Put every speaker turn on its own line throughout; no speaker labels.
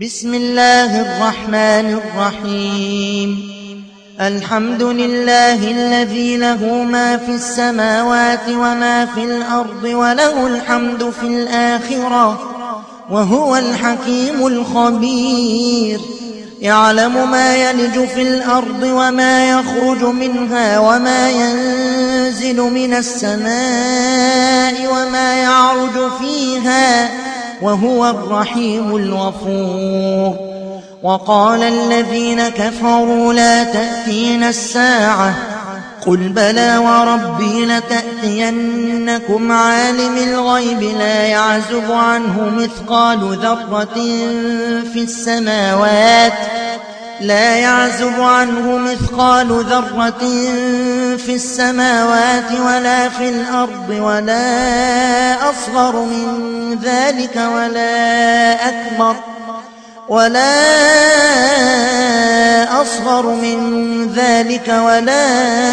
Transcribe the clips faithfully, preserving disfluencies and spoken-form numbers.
بسم الله الرحمن الرحيم. الحمد لله الذي له ما في السماوات وما في الأرض وله الحمد في الآخرة وهو الحكيم الخبير. يعلم ما يلج في الأرض وما يخرج منها وما ينزل من السماء وما يعرج فيها وهو الرحيم الغفور. وقال الذين كفروا لا تأتينا الساعة قل بلى وربي لتأتينكم عالم الغيب لا يعزب عنه مثقال ذرة في السماوات لا يعزب عنه مثقال ذرة في السماوات ولا في الأرض ولا أصغر من ذلك ولا أكبر ولا أصغر من ذلك ولا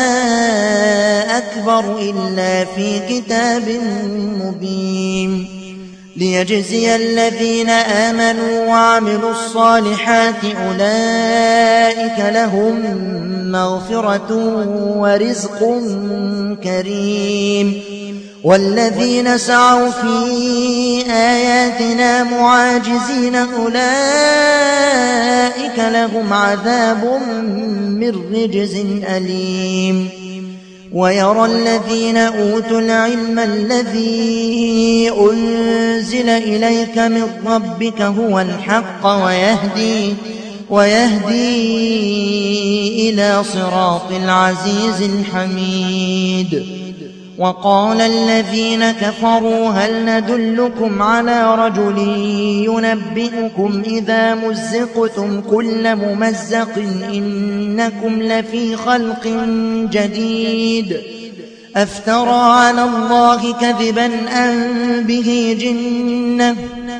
أكبر إلا في كتاب مبين ليجزي الذين آمنوا وعملوا الصالحات أولئك لهم مغفرة ورزق كريم. والذين سعوا في آياتنا معاجزين أولئك لهم عذاب من رجز أليم. ويرى الذين أوتوا العلم الذي أنزل إليك من ربك هو الحق ويهدي, ويهدي إلى صراط العزيز الحميد. وقال الذين كفروا هل ندلكم على رجل ينبئكم إذا مزقتم كل ممزق إنكم لفي خلق جديد أفترى على الله كذبا أم به جنة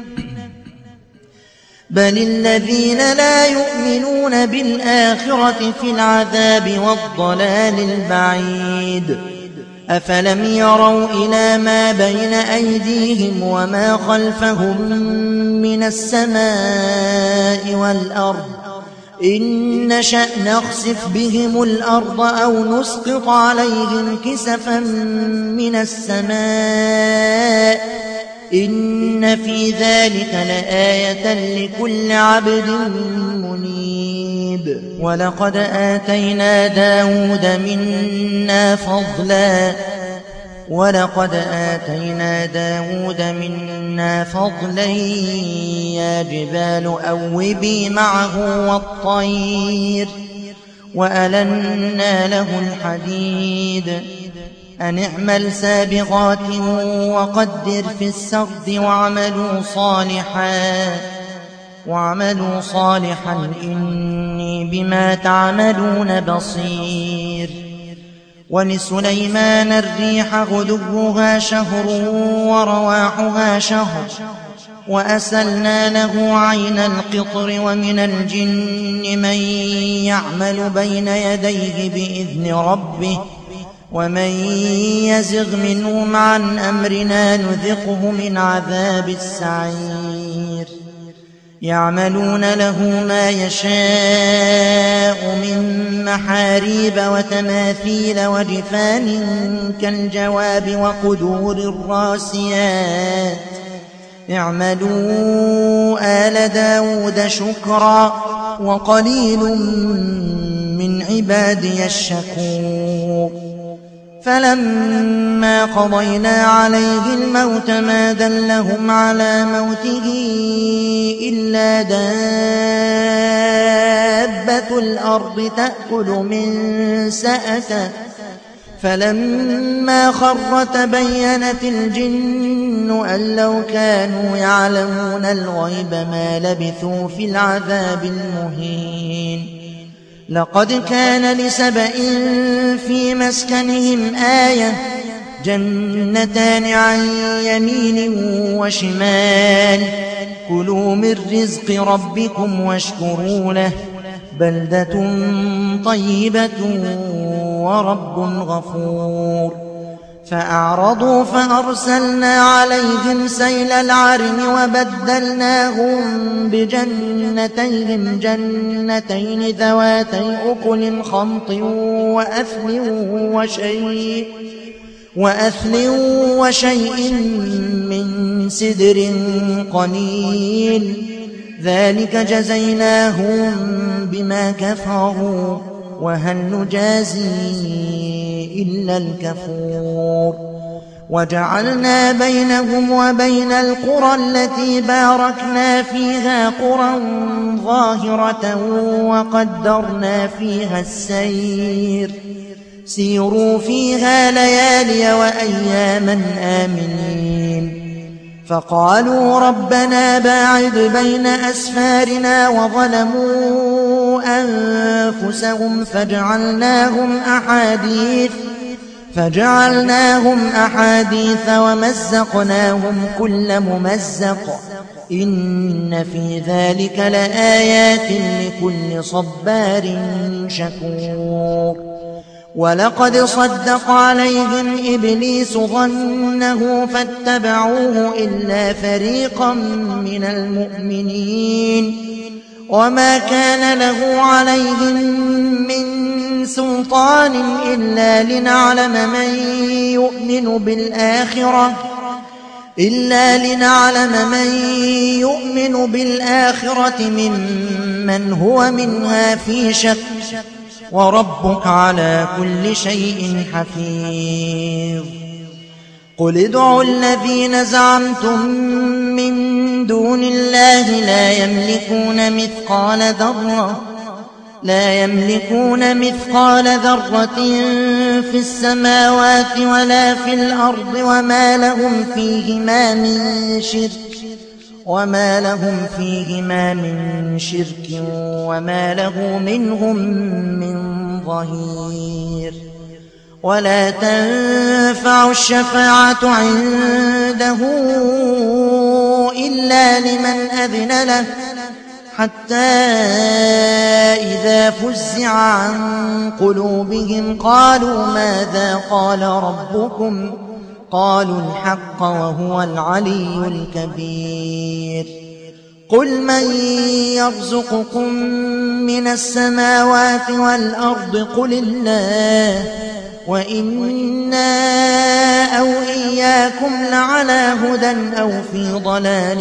بل الذين لا يؤمنون بالآخرة في العذاب والضلال البعيد. أفلم يروا إلى ما بين أيديهم وما خلفهم من السماء والأرض إن نشأ نخسف بهم الأرض أو نسقط عليهم كسفا من السماء إن في ذلك لآية لكل عبد منيب. ولقد آتينا داود منا فضلا ولقد آتينا داود منا فضلا يا جبال أوبي معه والطير وألنا له الحديد أن اعمل سابغات وقدر في السرد واعملوا صالحا واعملوا صالحا إني بما تعملون بصير. ولسليمان الريح غدوها شهر ورواحها شهر وأسلنا له عين القطر ومن الجن من يعمل بين يديه بإذن ربه ومن يزغ منهم عن أمرنا نذقه من عذاب السعير. يعملون له ما يشاء من محاريب وتماثيل وجفان كالجواب وقدور الراسيات اعملوا آل داود شكرا وقليل من عبادي الشكور. فلما قضينا عليه الموت ما دلهم على موته إلا دابة الأرض تأكل من سأته فلما خر تبينت الجن أن لو كانوا يعلمون الغيب ما لبثوا في العذاب المهين. لقد كان لسبإ في مسكنهم آية جنتان عن يمين وشمال كلوا من رزق ربكم واشكروا له بلدة طيبة ورب غفور. فأعرضوا فأرسلنا عليهم سيل العرم وبدلناهم بجنتيهم جنتين ذواتي أكل خمط وأثل وشيء, وأثل وشيء من سدر قليل ذلك جزيناهم بما كفروا وهل نجازي إلا الكفور وجعلنا بينهم وبين القرى التي باركنا فيها قرى ظاهرة وقدرنا فيها السير سيروا فيها ليالي وأياما آمنين فقالوا ربنا باعد بين أسفارنا وظلموا أنفسهم فجعلناهم أحاديث فجعلناهم أحاديث ومزقناهم كل ممزق إن في ذلك لآيات لكل صبار شكور ولقد صدق عليهم إبليس ظنه فاتبعوه إلا فريقا من المؤمنين وما كان له عليهم من سلطان إلا لنعلم من يؤمن بالآخرة إلا لنعلم من يؤمن بالآخرة ممن هو منها في شك وربك على كل شيء حفيظ قل ادعوا الذين زعمتم من دون الله لا يملكون مثقال ذرة لا يملكون مثقال ذرة في السماوات ولا في الأرض وما لهم فيهما من شرك وما لهم فيهما من شرك وما له منهم من ظهير ولا تنفع الشفاعة عنده إلا لمن أذن له حتى إذا فزع عن قلوبهم قالوا ماذا قال ربكم قالوا الحق وهو العلي الكبير قل من يرزقكم من السماوات والأرض قل الله وإنا أو إياكم لعلى هدى أو في ضلال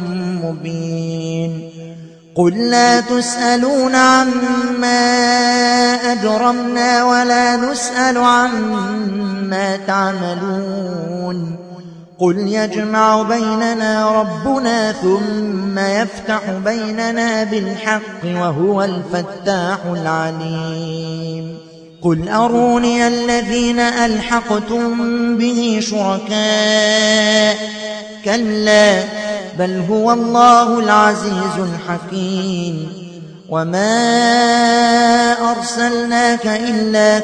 مبين قل لا تسألون عما أجرمنا ولا نسأل عما تعملون قل يجمع بيننا ربنا ثم يفتح بيننا بالحق وهو الفتاح العليم قل أروني الذين ألحقتم به شركاء كلا بل هو الله العزيز الحكيم وما أرسلناك إلا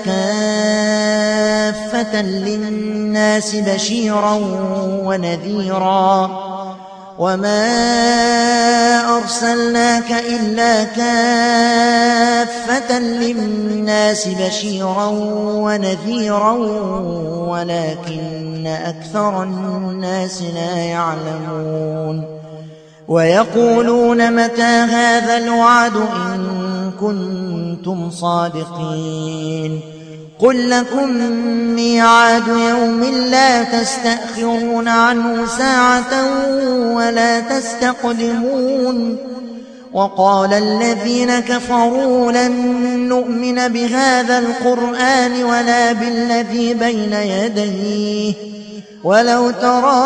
كافة للناس بشيرا ونذيرا وما أرسلناك إلا كافة للناس بشيرا ونذيرا ولكن أكثر الناس لا يعلمون ويقولون متى هذا الوعد إن كنتم صادقين قل لكم ميعاد يوم لا تستأخرون عنه ساعة ولا تستقدمون وقال الذين كفروا لن نؤمن بهذا القرآن ولا بالذي بين يديه ولو ترى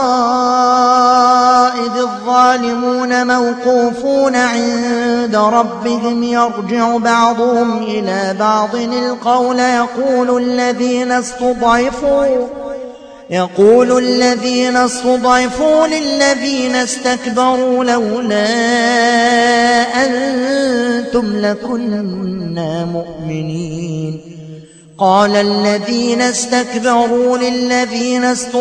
إذ الظالمون موقوفون عند ربهم يرجع بعضهم إلى بعض القول يقول الذين استضعفوا يقول الذين استضعفوا للذين استكبروا لولا أنتم لكنا مؤمنين قال الذين استكبروا للذين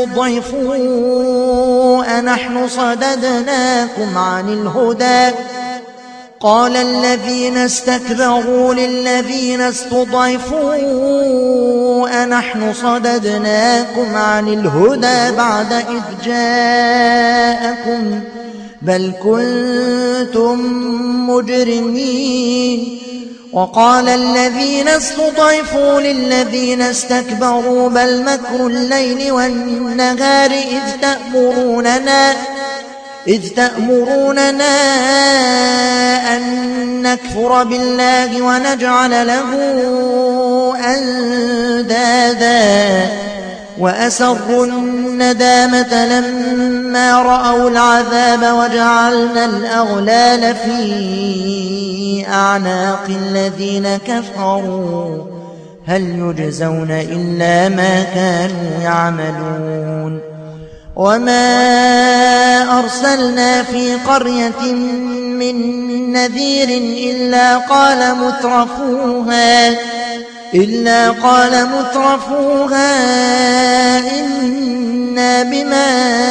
استضعفوا أنحن صددناكم عن الهدى قال الذين استكبروا للذين استضعفوا أنحن صددناكم عن الهدى بعد إذ جاءكم بل كنتم مجرمين. وقال الذين استضعفوا للذين استكبروا بل مكر الليل والنهار إذ تأمروننا إذ تأمروننا أن نكفر بالله ونجعل له أندادا وأسروا الندامة لما رأوا العذاب وجعلنا الأغلال في أعناق الذين كفروا هل يجزون إلا ما كانوا يعملون. وما أرسلنا في قرية من نذير إلا قال مترفوها إلا قال مترفوها إنا بما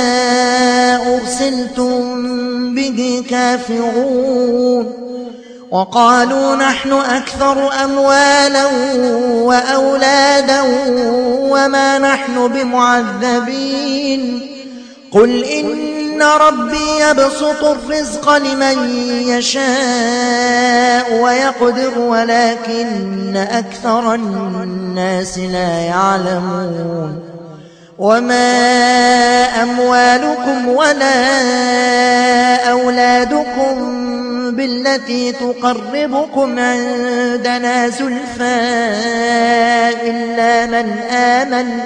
أرسلتم به كافرون. وقالوا نحن أكثر أموالا وأولادا وما نحن بمعذبين. قل إن ربي يبسط الرزق لمن يشاء ويقدر ولكن أكثر الناس لا يعلمون. وما أموالكم ولا أولادكم بالتي تقربكم عندنا زلفى إلا من آمن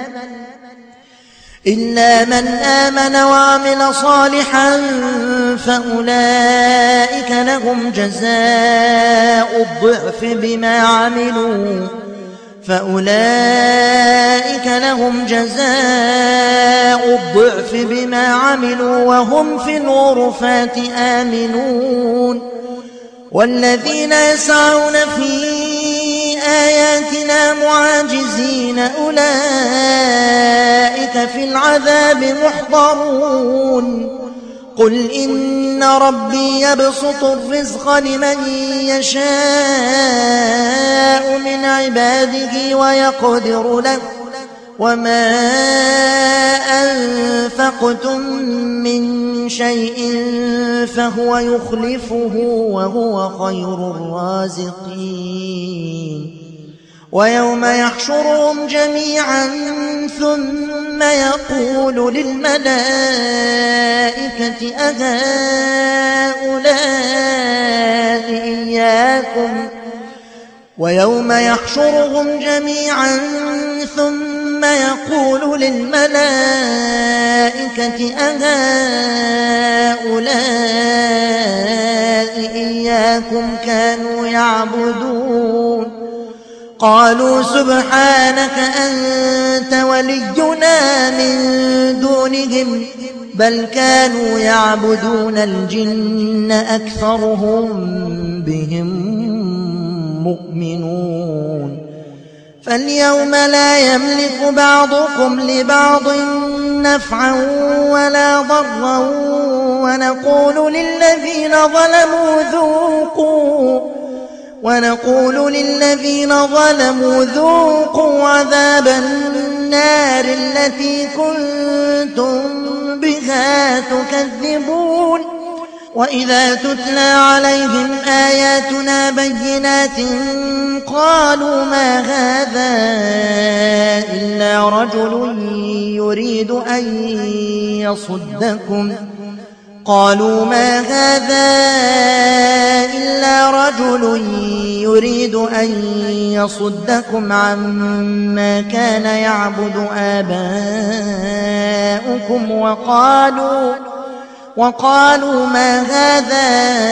إلا من آمن وعمل صالحا فأولئك لهم جزاء الضعف بما عملوا فأولئك لهم جزاء الضعف بما عملوا وهم في الغرفات آمنون. والذين يسعون في آياتنا معاجزين أولئك في العذاب محضرون. قل إن ربي يبسط الرزق لمن يشاء من عباده ويقدر له وما أنفقتم من شيء فهو يخلفه وهو خير الرازقين. ويوم يحشرهم جميعا ثم يقول للملائكة أهؤلاء إياكم ويوم يحشرهم جميعا ثم يقول للملائكة أهؤلاء إياكم كانوا يعبدون قالوا سبحانك أنت ولينا من دونهم بل كانوا يعبدون الجن أكثرهم بهم مؤمنون. فاليوم لا يملك بعضكم لبعض نفعا ولا ضرا ونقول للذين ظلموا ذوقوا ونقول للذين ظلموا ذوقوا عذاب النار التي كنتم بها تكذبون. وإذا تتلى عليهم آياتنا بينات قالوا ما هذا إلا رجل يريد أن يصدكم قالوا ما هذا إلا رجل يريد أن يصدكم عما كان يعبد آباؤكم وقالوا وقالوا ما هذا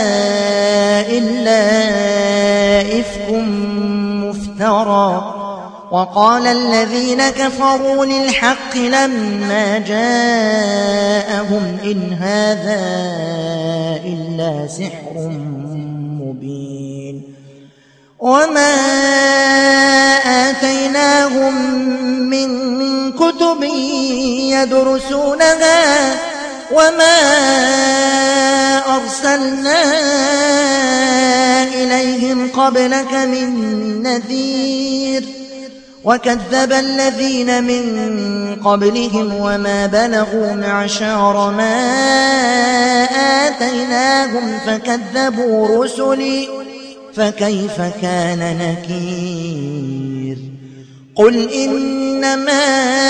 إلا إفك مفترى. وقال الذين كفروا للحق لما جاءهم إن هذا إلا سحر مبين. وما آتيناهم من كتب يدرسونها وما أرسلنا إليهم قبلك من نذير وكذب الذين من قبلهم وما بلغوا معشار ما آتيناهم فكذبوا رسلي فكيف كان نكير قل إنما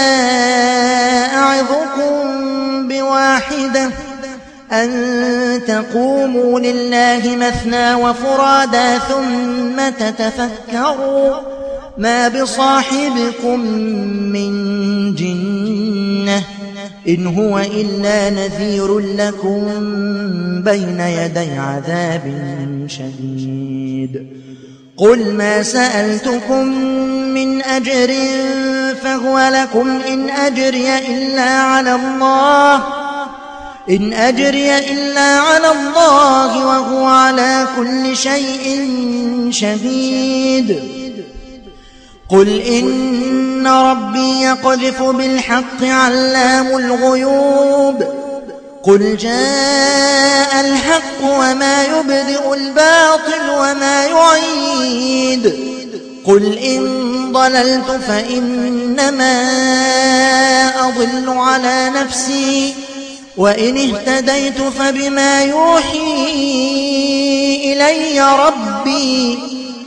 أعظكم بواحدة أن تقوموا لله مثنى وفرادا ثم تتفكروا ما بصاحبكم من جنة إن هو إلا نذير لكم بين يدي عذاب شديد قل ما سألتكم من أجر فهو لكم إن أجري إلا على الله إن أجري إلا على الله وهو على كل شيء شهيد قل إن ربي يقذف بالحق علام الغيوب قل جاء الحق وما يبدئ الباطل وما يعيد قل إن ضللت فإنما أضل على نفسي وإن اهتديت فبما يوحي إلي ربي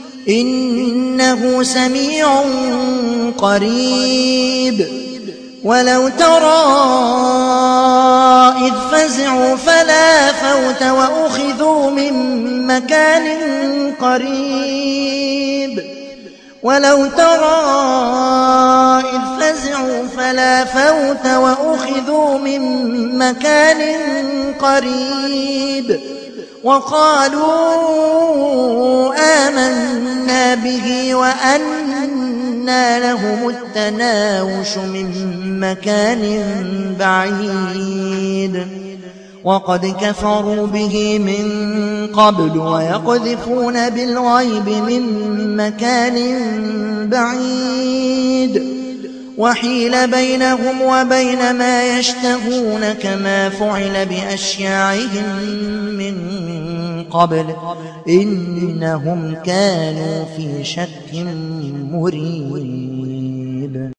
إنه سميع قريب ولو ترى إذ فزعوا فلا فوت وأخذوا من مكان قريب ولو ترى إذ فزعوا فلا فوت وأخذوا من مكان قريب وقالوا آمنا به وأنى لهم التناوش من مكان بعيد وقد كفروا به من قبل ويقذفون بالغيب من مكان بعيد وحيل بينهم وبين ما يشتهون كما فعل بأشياعهم من قبل إنهم كانوا في شك مريب